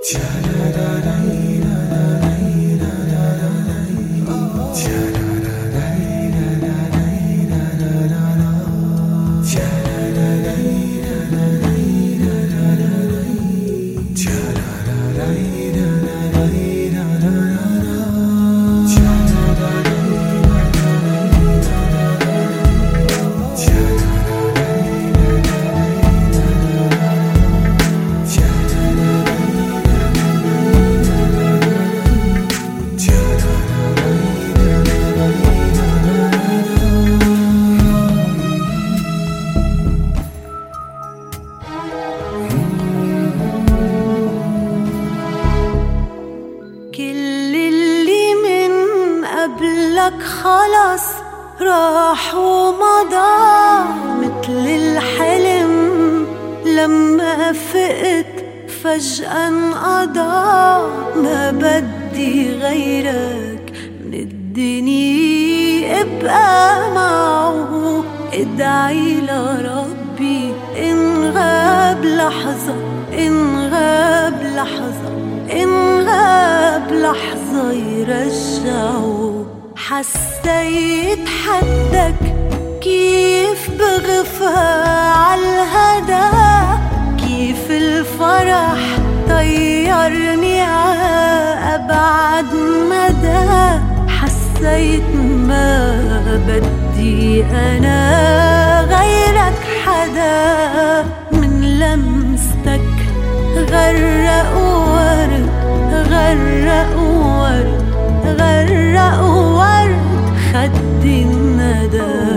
كل اللي من قبلك خلص راح ومضى مثل الحلم، لما فقت فجأة انقضى. ما بدي غيرك من الدنيا ابقى معه، ادعي لربي إن غاب لحظة، إن غاب لحظة، إن غاب لحظة يرجعه. حسيت حدك كيف بغفى عالهدى، كيف الفرح طيرني عأبعد مدى. حسيت ما بدي أنا غيرك حدا، من لمستك غرق ورد، غرق ورد، غرق ورد خد الندى.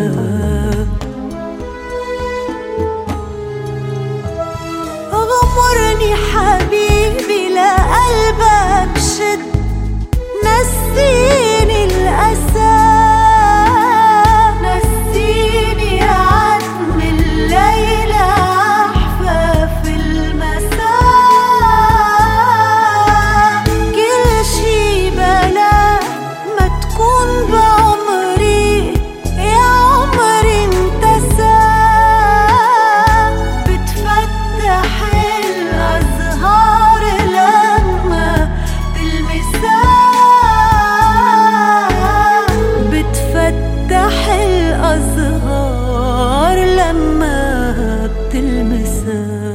غمرني حبيبي لقلبك شد، نسيني الأسى، نسيني عتم الليل أحفاف المساء. كل شي بلا ما تكون بعمري يا عمري انتسى. بتفتح الأزهار لما تلمسها، بتفتح الأزهار لما بتلمسها.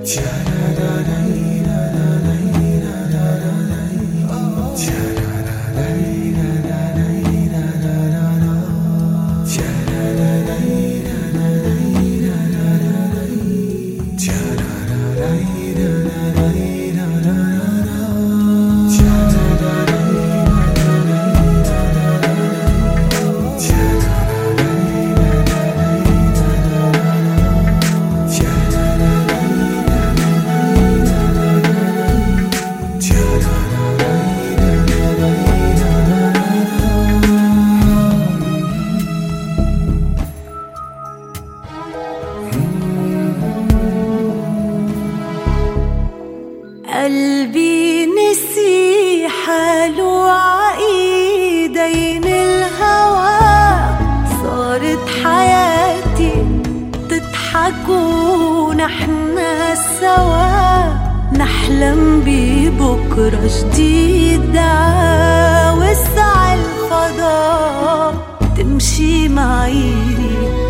قلبي نسي حاله عايدين الهوى، صارت حياتي تضحك ونحنا سوا. نحلم ببكرة جديد وسع الفضاء، تمشي معي